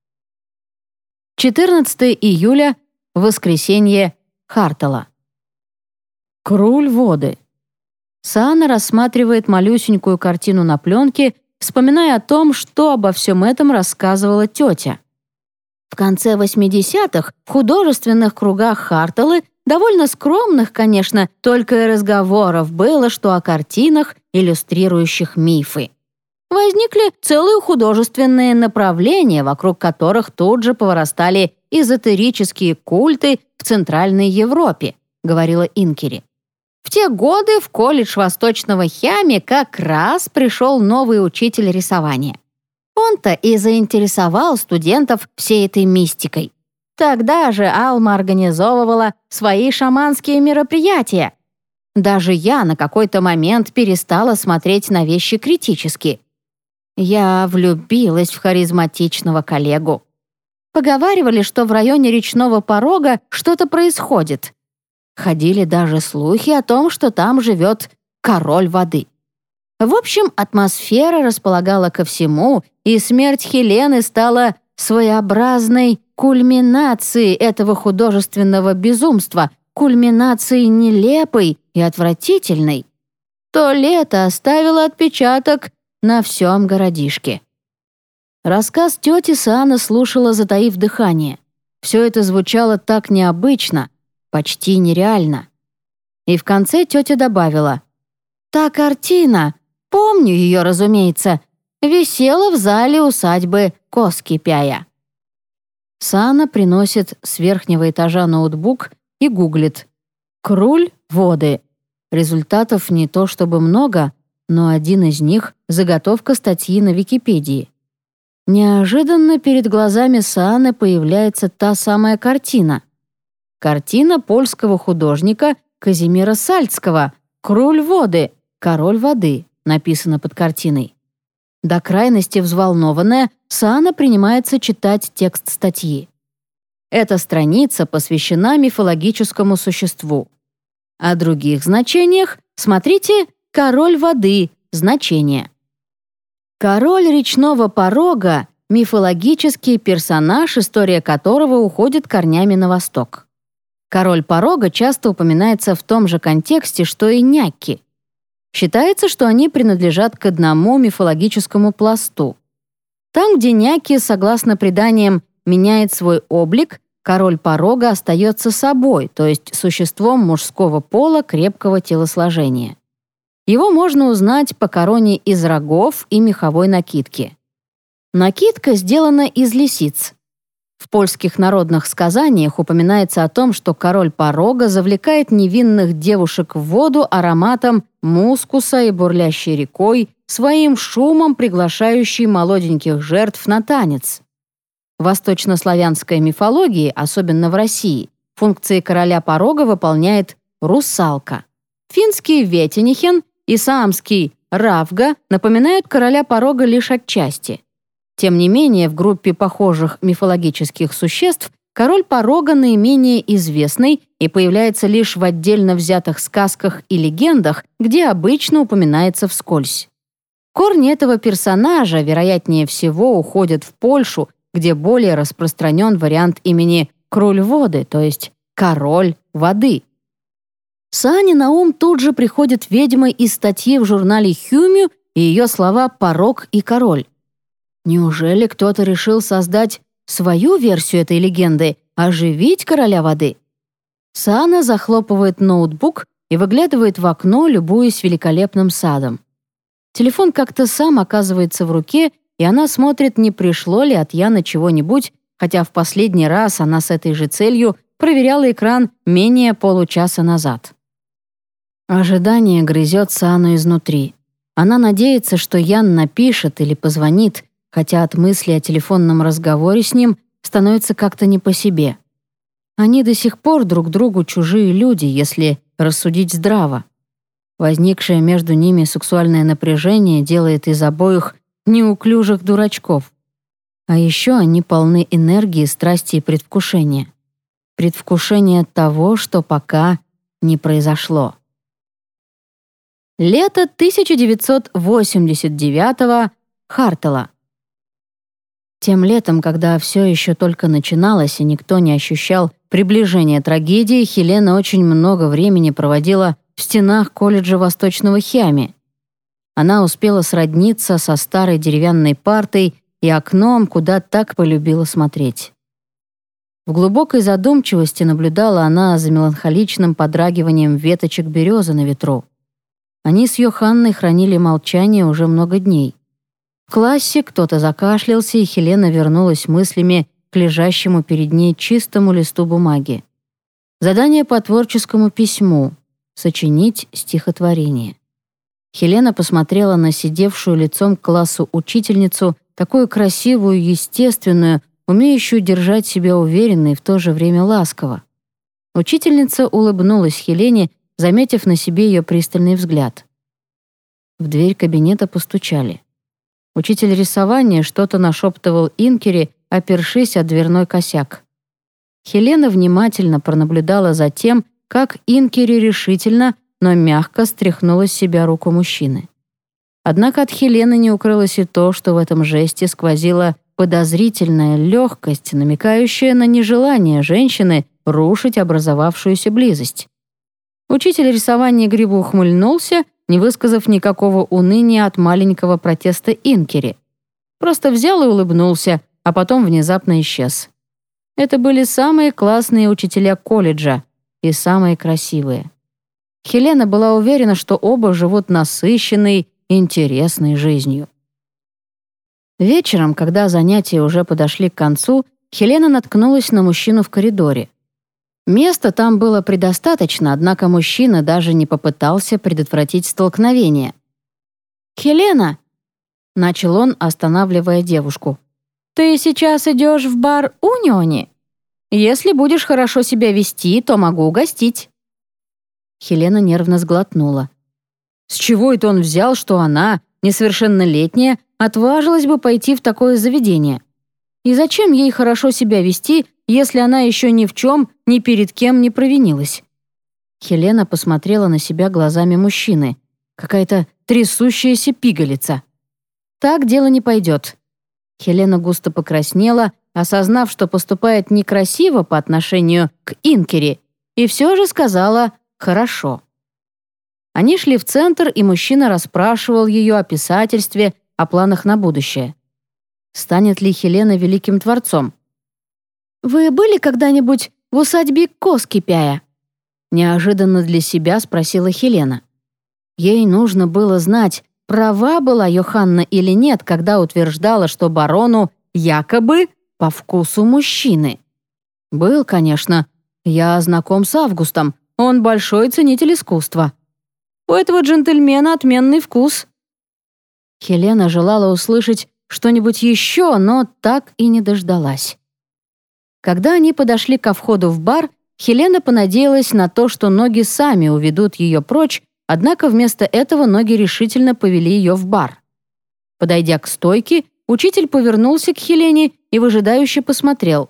четырнадцатого июля, воскресенье, Хартала. Круль воды. Саана рассматривает малюсенькую картину на пленке, вспоминая о том, что обо всем этом рассказывала тетя. В конце восьмидесятых в художественных кругах Харталы, довольно скромных, конечно, только и разговоров было, что о картинах, иллюстрирующих мифы. Возникли целые художественные направления, вокруг которых тут же повырастали эзотерические культы в Центральной Европе, говорила Инкери. В те годы в колледж Восточного Хями как раз пришел новый учитель рисования. Он-то и заинтересовал студентов всей этой мистикой. Тогда же Алма организовывала свои шаманские мероприятия. Даже я на какой-то момент перестала смотреть на вещи критически. Я влюбилась в харизматичного коллегу. Поговаривали, что в районе речного порога что-то происходит. Ходили даже слухи о том, что там живет король воды. В общем, атмосфера располагала ко всему, и смерть Хелены стала своеобразной кульминацией этого художественного безумства, кульминацией нелепой и отвратительной. То лето оставило отпечаток на всем городишке. Рассказ тети Саана слушала, затаив дыхание. Все это звучало так необычно, почти нереально. И в конце тетя добавила: «Та картина, помню ее, разумеется, висела в зале усадьбы Коскипяя». Саана приносит с верхнего этажа ноутбук и гуглит «Круль воды». Результатов не то чтобы много, но один из них — заготовка статьи на Википедии. Неожиданно перед глазами Сааны появляется та самая картина. Картина польского художника Казимира Сальцкого «Круль воды», «Король воды» написано под картиной. До крайности взволнованная, Саана принимается читать текст статьи. Эта страница посвящена мифологическому существу. О других значениях смотрите «Король воды», значение. Король речного порога — мифологический персонаж, история которого уходит корнями на восток. Король порога часто упоминается в том же контексте, что и някки. Считается, что они принадлежат к одному мифологическому пласту. Там, где някки, согласно преданиям, меняет свой облик, король порога остается собой, то есть существом мужского пола крепкого телосложения. Его можно узнать по короне из рогов и меховой накидки. Накидка сделана из лисиц. В польских народных сказаниях упоминается о том, что король порога завлекает невинных девушек в воду ароматом мускуса и бурлящей рекой, своим шумом приглашающий молоденьких жертв на танец. В восточнославянской мифологии, особенно в России, функции короля порога выполняет русалка. Финский ветенихен и саамский равга напоминают короля порога лишь отчасти. Тем не менее, в группе похожих мифологических существ король порога наименее известный и появляется лишь в отдельно взятых сказках и легендах, где обычно упоминается вскользь. Корни этого персонажа, вероятнее всего, уходят в Польшу, где более распространен вариант имени «Круль воды», то есть «Король воды». Саане на ум тут же приходит ведьма из статьи в журнале «Хюмю» и ее слова «порог» и «король». Неужели кто-то решил создать свою версию этой легенды, оживить короля воды? Саана захлопывает ноутбук и выглядывает в окно, любуясь великолепным садом. Телефон как-то сам оказывается в руке, и она смотрит, не пришло ли от Яны чего-нибудь, хотя в последний раз она с этой же целью проверяла экран менее получаса назад. Ожидание грызет Саану изнутри. Она надеется, что Ян напишет или позвонит, хотя от мысли о телефонном разговоре с ним становится как-то не по себе. Они до сих пор друг другу чужие люди, если рассудить здраво. Возникшее между ними сексуальное напряжение делает из обоих неуклюжих дурачков. А еще они полны энергии, страсти и предвкушения. Предвкушение того, что пока не произошло. Лето тысяча девятьсот восемьдесят девятого. Хартала. Тем летом, когда все еще только начиналось и никто не ощущал приближения трагедии, Хелена очень много времени проводила в стенах колледжа Восточного Хиами. Она успела сродниться со старой деревянной партой и окном, куда так полюбила смотреть. В глубокой задумчивости наблюдала она за меланхоличным подрагиванием веточек березы на ветру. Они с Йоханной хранили молчание уже много дней. В классе кто-то закашлялся, и Хелена вернулась мыслями к лежащему перед ней чистому листу бумаги. Задание по творческому письму — сочинить стихотворение. Хелена посмотрела на сидевшую лицом к классу учительницу, такую красивую, естественную, умеющую держать себя уверенно и в то же время ласково. Учительница улыбнулась Хелене, заметив на себе ее пристальный взгляд. В дверь кабинета постучали. Учитель рисования что-то нашептывал Инкере, опершись о дверной косяк. Хелена внимательно пронаблюдала за тем, как Инкери решительно, но мягко стряхнула с себя руку мужчины. Однако от Хелены не укрылось и то, что в этом жесте сквозила подозрительная легкость, намекающая на нежелание женщины рушить образовавшуюся близость. Учитель рисования игриво ухмыльнулся, не высказав никакого уныния от маленького протеста Инкери. Просто взял и улыбнулся, а потом внезапно исчез. Это были самые классные учителя колледжа и самые красивые. Хелена была уверена, что оба живут насыщенной, интересной жизнью. Вечером, когда занятия уже подошли к концу, Хелена наткнулась на мужчину в коридоре. Места там было предостаточно, однако мужчина даже не попытался предотвратить столкновение. «Хелена!» — начал он, останавливая девушку. «Ты сейчас идешь в бар Униони? Если будешь хорошо себя вести, то могу угостить». Хелена нервно сглотнула. С чего это он взял, что она, несовершеннолетняя, отважилась бы пойти в такое заведение? И зачем ей хорошо себя вести, если она еще ни в чем, ни перед кем не провинилась? Хелена посмотрела на себя глазами мужчины. Какая-то трясущаяся пигалица. Так дело не пойдет. Хелена густо покраснела, осознав, что поступает некрасиво по отношению к Инкери, и все же сказала «хорошо». Они шли в центр, и мужчина расспрашивал ее о писательстве, о планах на будущее. Станет ли Хелена великим творцом? «Вы были когда-нибудь в усадьбе Коскипяя?» Неожиданно для себя спросила Хелена. Ей нужно было знать, права была Йоханна или нет, когда утверждала, что барону якобы по вкусу мужчины. «Был, конечно. Я знаком с Августом. Он большой ценитель искусства. У этого джентльмена отменный вкус». Хелена желала услышать что-нибудь еще, но так и не дождалась. Когда они подошли ко входу в бар, Хелена понадеялась на то, что ноги сами уведут ее прочь, однако вместо этого ноги решительно повели ее в бар. Подойдя к стойке, учитель повернулся к Хелене и выжидающе посмотрел.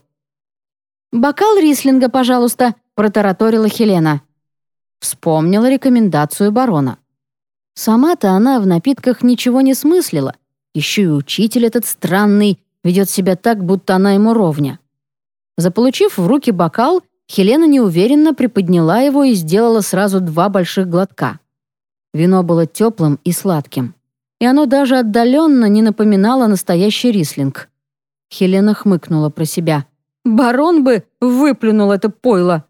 «Бокал рислинга, пожалуйста», — протараторила Хелена. Вспомнила рекомендацию барона. Сама-то она в напитках ничего не смыслила. Еще и учитель этот странный ведет себя так, будто она ему ровня. Заполучив в руки бокал, Хелена неуверенно приподняла его и сделала сразу два больших глотка. Вино было теплым и сладким, и оно даже отдаленно не напоминало настоящий рислинг. Хелена хмыкнула про себя. «Барон бы выплюнул это пойло!»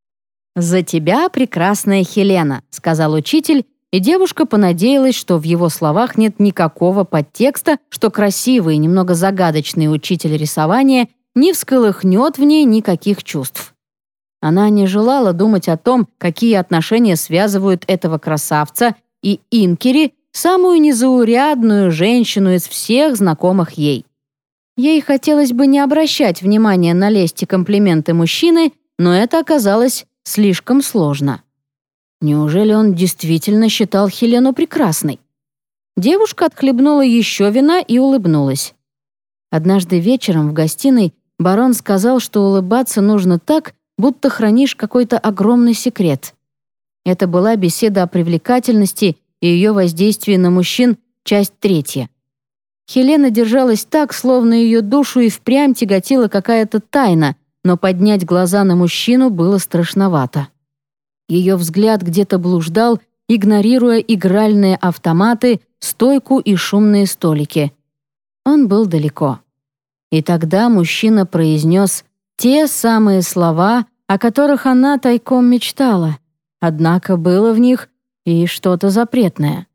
«За тебя, прекрасная Хелена», — сказал учитель, и девушка понадеялась, что в его словах нет никакого подтекста, что красивый и немного загадочный учитель рисования не всколыхнет в ней никаких чувств. Она не желала думать о том, какие отношения связывают этого красавца и Инкери самую незаурядную женщину из всех знакомых ей. Ей хотелось бы не обращать внимания на лесть и комплименты мужчины, но это оказалось слишком сложно. Неужели он действительно считал Хелену прекрасной? Девушка отхлебнула еще вина и улыбнулась. Однажды вечером в гостиной барон сказал, что улыбаться нужно так, будто хранишь какой-то огромный секрет. Это была беседа о привлекательности и ее воздействии на мужчин, часть третья. Хелена держалась так, словно ее душу и впрямь тяготила какая-то тайна, но поднять глаза на мужчину было страшновато. Ее взгляд где-то блуждал, игнорируя игральные автоматы, стойку и шумные столики. Он был далеко. И тогда мужчина произнес те самые слова, о которых она тайком мечтала. Однако было в них и что-то запретное.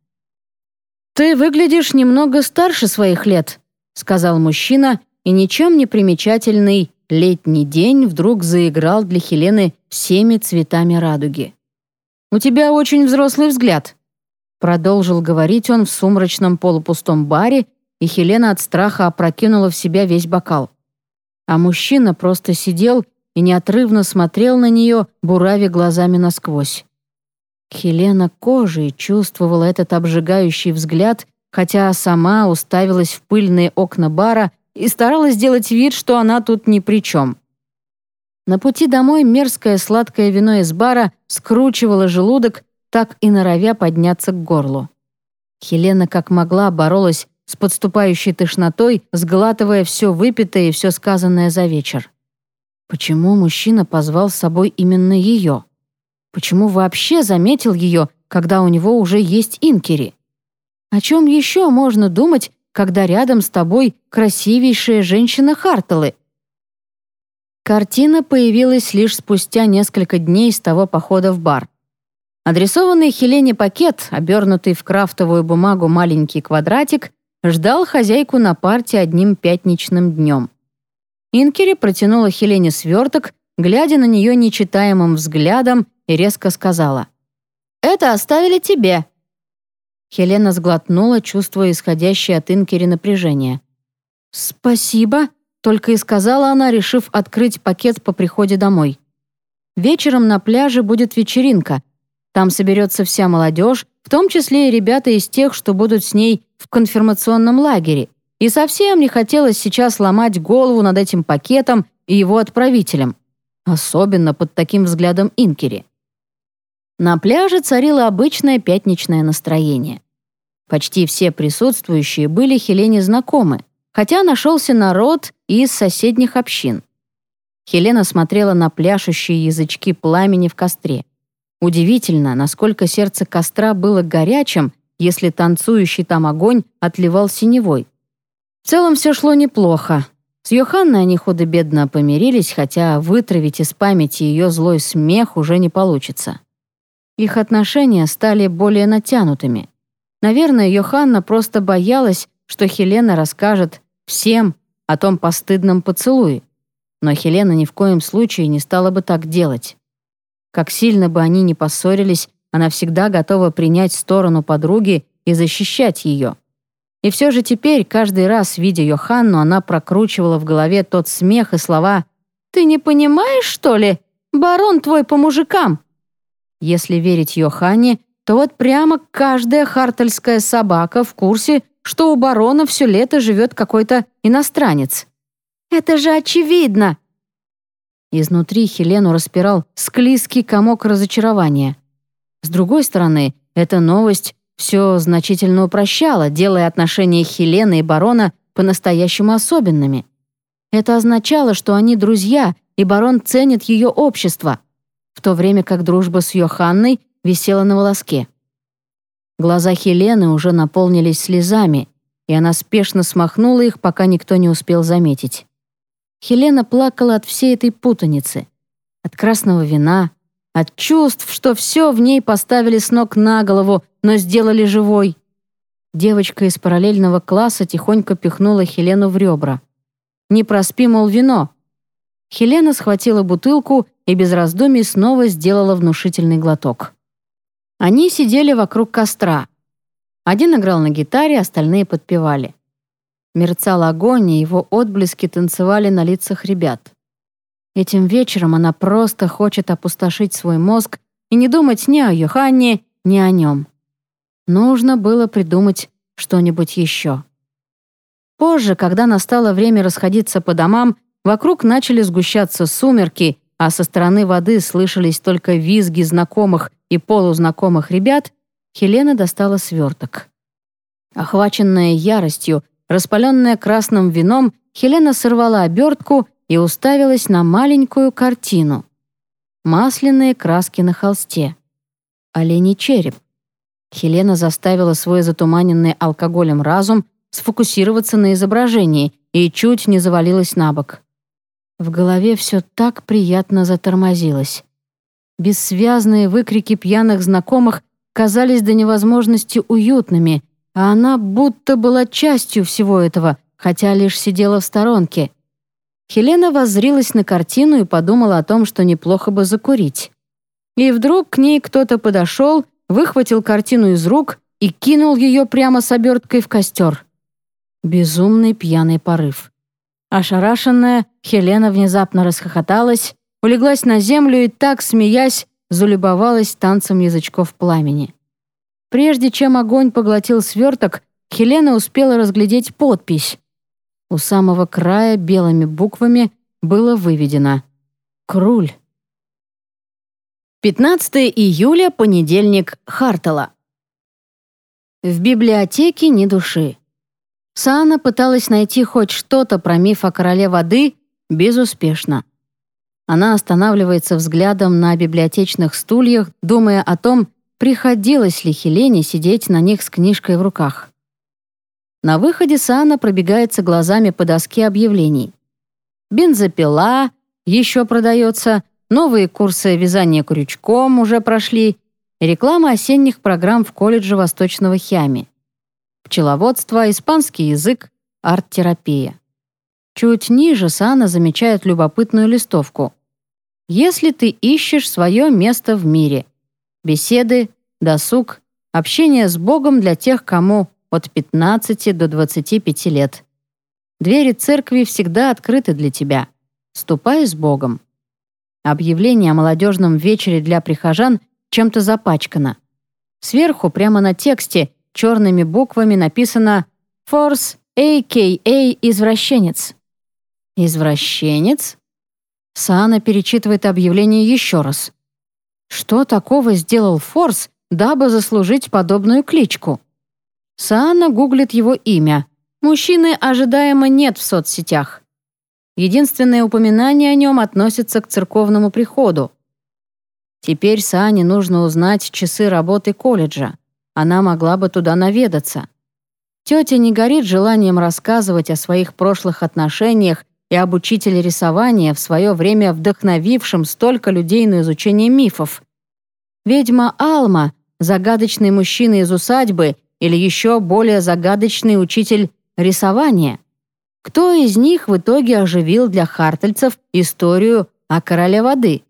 «Ты выглядишь немного старше своих лет», — сказал мужчина, и ничем не примечательный летний день вдруг заиграл для Хелены всеми цветами радуги. «У тебя очень взрослый взгляд», — продолжил говорить он в сумрачном полупустом баре, и Хелена от страха опрокинула в себя весь бокал. А мужчина просто сидел и неотрывно смотрел на нее, буравя глазами насквозь. Хелена кожей чувствовала этот обжигающий взгляд, хотя сама уставилась в пыльные окна бара и старалась сделать вид, что она тут ни при чем. На пути домой мерзкое сладкое вино из бара скручивало желудок, так и норовя подняться к горлу. Хелена как могла боролась с подступающей тошнотой, сглатывая все выпитое и все сказанное за вечер. Почему мужчина позвал с собой именно ее? Почему вообще заметил ее, когда у него уже есть инкери? О чем еще можно думать, когда рядом с тобой красивейшая женщина Хартелы? Картина появилась лишь спустя несколько дней с того похода в бар. Адресованный Хелене пакет, обернутый в крафтовую бумагу маленький квадратик, ждал хозяйку на парте одним пятничным днем. Инкери протянула Хелене сверток, глядя на нее нечитаемым взглядом, и резко сказала: «Это оставили тебе». Хелена сглотнула, чувствуя исходящее от Инкери напряжение. «Спасибо», — только и сказала она, решив открыть пакет по приходе домой. Вечером на пляже будет вечеринка. Там соберется вся молодежь, в том числе и ребята из тех, что будут с ней в конфирмационном лагере, и совсем не хотелось сейчас ломать голову над этим пакетом и его отправителем, особенно под таким взглядом Инкери. На пляже царило обычное пятничное настроение. Почти все присутствующие были Хелене знакомы, хотя нашелся народ и из соседних общин. Хелена смотрела на пляшущие язычки пламени в костре. Удивительно, насколько сердце костра было горячим, если танцующий там огонь отливал синевой. В целом все шло неплохо. С Йоханной они худо-бедно помирились, хотя вытравить из памяти ее злой смех уже не получится. Их отношения стали более натянутыми. Наверное, Йоханна просто боялась, что Хелена расскажет всем о том постыдном поцелуе. Но Хелена ни в коем случае не стала бы так делать. Как сильно бы они ни поссорились, она всегда готова принять сторону подруги и защищать ее. И все же теперь, каждый раз, видя Йоханну, она прокручивала в голове тот смех и слова: «Ты не понимаешь, что ли? Барон твой по мужикам!» Если верить Йоханне, то вот прямо каждая хартельская собака в курсе, что у барона все лето живет какой-то иностранец. «Это же очевидно!» Изнутри Хелену распирал склизкий комок разочарования. С другой стороны, эта новость все значительно упрощала, делая отношения Хелены и барона по-настоящему особенными. Это означало, что они друзья, и барон ценит ее общество, в то время как дружба с Йоханной висела на волоске. Глаза Хелены уже наполнились слезами, и она спешно смахнула их, пока никто не успел заметить. Хелена плакала от всей этой путаницы, от красного вина, от чувств, что все в ней поставили с ног на голову, но сделали живой. Девочка из параллельного класса тихонько пихнула Хелену в ребра. «Не проспи, мол, вино». Хелена схватила бутылку и без раздумий снова сделала внушительный глоток. Они сидели вокруг костра. Один играл на гитаре, остальные подпевали. Мерцал огонь, и его отблески танцевали на лицах ребят. Этим вечером она просто хочет опустошить свой мозг и не думать ни о Йоханне, ни о нем. Нужно было придумать что-нибудь еще. Позже, когда настало время расходиться по домам, вокруг начали сгущаться сумерки, а со стороны воды слышались только визги знакомых и полузнакомых ребят, Хелена достала сверток. Охваченная яростью, распаленная красным вином, Хелена сорвала обертку и уставилась на маленькую картину. Масляные краски на холсте. Оленей череп. Хелена заставила свой затуманенный алкоголем разум сфокусироваться на изображении и чуть не завалилась на бок. В голове все так приятно затормозилось. Бессвязные выкрики пьяных знакомых казались до невозможности уютными, а она будто была частью всего этого, хотя лишь сидела в сторонке. Хелена воззрилась на картину и подумала о том, что неплохо бы закурить. И вдруг к ней кто-то подошел, выхватил картину из рук и кинул ее прямо с оберткой в костер. Безумный пьяный порыв. Ошарашенная, Хелена внезапно расхохоталась, улеглась на землю и так, смеясь, залюбовалась танцем язычков пламени. Прежде чем огонь поглотил сверток, Хелена успела разглядеть подпись. У самого края белыми буквами было выведено «Круль». пятнадцатое июля, понедельник, Хартала. В библиотеке ни души. Саана пыталась найти хоть что-то про миф о короле воды безуспешно. Она останавливается взглядом на библиотечных стульях, думая о том, приходилось ли Хелене сидеть на них с книжкой в руках. На выходе Саана пробегается глазами по доске объявлений. Бензопила еще продается, новые курсы вязания крючком уже прошли, реклама осенних программ в колледже Восточного Хями. Пчеловодство, испанский язык, арт-терапия. Чуть ниже Саана замечает любопытную листовку. Если ты ищешь свое место в мире. Беседы, досуг, общение с Богом для тех, кому от пятнадцати до двадцати пяти лет. Двери церкви всегда открыты для тебя. Ступай с Богом. Объявление о молодежном вечере для прихожан чем-то запачкано. Сверху, прямо на тексте, черными буквами написано «Форс, а ка а извращенец». «Извращенец?» Саана перечитывает объявление еще раз. Что такого сделал Форс, дабы заслужить подобную кличку? Саана гуглит его имя. Мужчины ожидаемо нет в соцсетях. Единственное упоминание о нем относится к церковному приходу. Теперь Саане нужно узнать часы работы колледжа. Она могла бы туда наведаться. Тетя не горит желанием рассказывать о своих прошлых отношениях и об учителе рисования, в свое время вдохновившем столько людей на изучение мифов. Ведьма Алма, загадочный мужчина из усадьбы или еще более загадочный учитель рисования. Кто из них в итоге оживил для хартельцев историю о короле воды?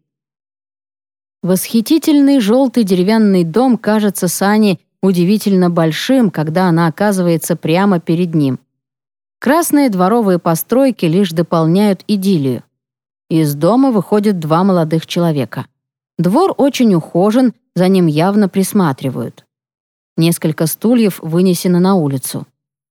Восхитительный желтый деревянный дом кажется Сане удивительно большим, когда она оказывается прямо перед ним. Красные дворовые постройки лишь дополняют идиллию. Из дома выходят два молодых человека. Двор очень ухожен, за ним явно присматривают. Несколько стульев вынесено на улицу.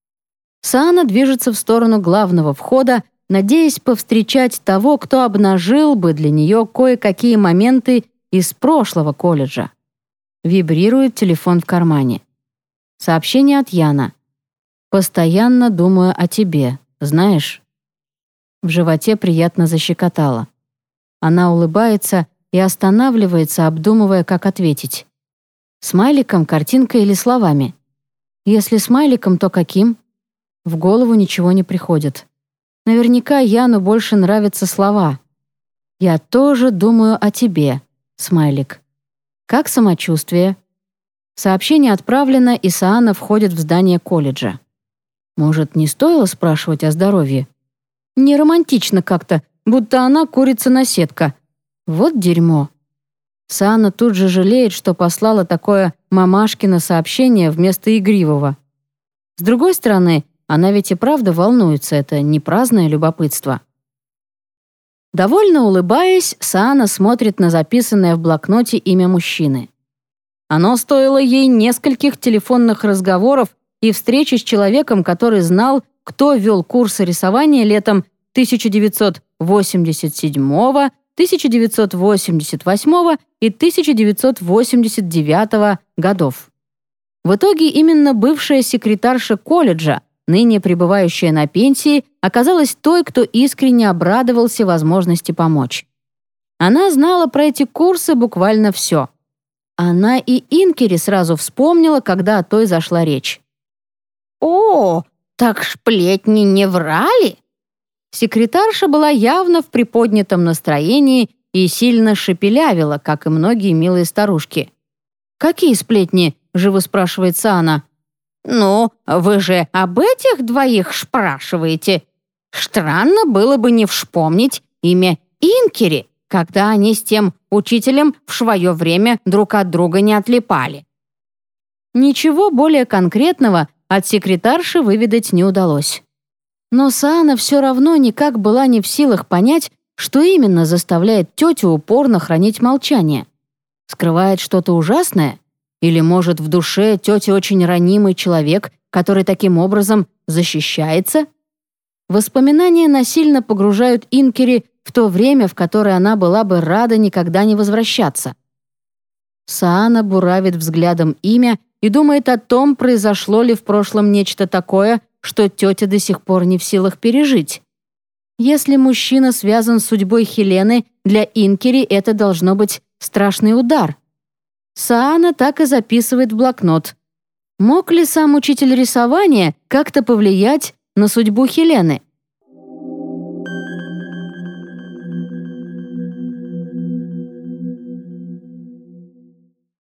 Саана движется в сторону главного входа, надеясь повстречать того, кто обнажил бы для нее кое-какие моменты из прошлого колледжа. Вибрирует телефон в кармане. Сообщение от Яна. «Постоянно думаю о тебе, знаешь?» В животе приятно защекотало. Она улыбается и останавливается, обдумывая, как ответить. Смайликом, картинкой или словами? Если смайликом, то каким? В голову ничего не приходит. Наверняка Яну больше нравятся слова. «Я тоже думаю о тебе», смайлик. «Как самочувствие?» Сообщение отправлено, и Саана входит в здание колледжа. Может, не стоило спрашивать о здоровье? Не романтично как-то, будто она курица-наседка. Вот дерьмо. Саана тут же жалеет, что послала такое мамашкино сообщение вместо игривого. С другой стороны, она ведь и правда волнуется, это не праздное любопытство. Довольно улыбаясь, Саана смотрит на записанное в блокноте имя мужчины. Оно стоило ей нескольких телефонных разговоров и встречи с человеком, который знал, кто вел курсы рисования летом тысяча девятьсот восемьдесят седьмого, тысяча девятьсот восемьдесят восьмого и тысяча девятьсот восемьдесят девятого годов. В итоге именно бывшая секретарша колледжа, ныне пребывающая на пенсии, оказалась той, кто искренне обрадовался возможности помочь. Она знала про эти курсы буквально все. Она и Инкери сразу вспомнила, когда о той зашла речь. «О, так сплетни не врали?» Секретарша была явно в приподнятом настроении и сильно шепелявила, как и многие милые старушки. «Какие сплетни?» — живо спрашивает Саана. «Ну, вы же об этих двоих спрашиваете. Странно было бы не вспомнить имя Инкери, когда они с тем учителем в свое время друг от друга не отлипали». Ничего более конкретного от секретарши выведать не удалось. Но Саана все равно никак была не в силах понять, что именно заставляет тетю упорно хранить молчание. Скрывает что-то ужасное? Или, может, в душе тетя очень ранимый человек, который таким образом защищается? Воспоминания насильно погружают Инкери в то время, в которое она была бы рада никогда не возвращаться. Саана буравит взглядом имя и думает о том, произошло ли в прошлом нечто такое, что тетя до сих пор не в силах пережить. Если мужчина связан с судьбой Хелены, для Инкери это должно быть страшный удар. Саана так и записывает в блокнот. Мог ли сам учитель рисования как-то повлиять на судьбу Хелены?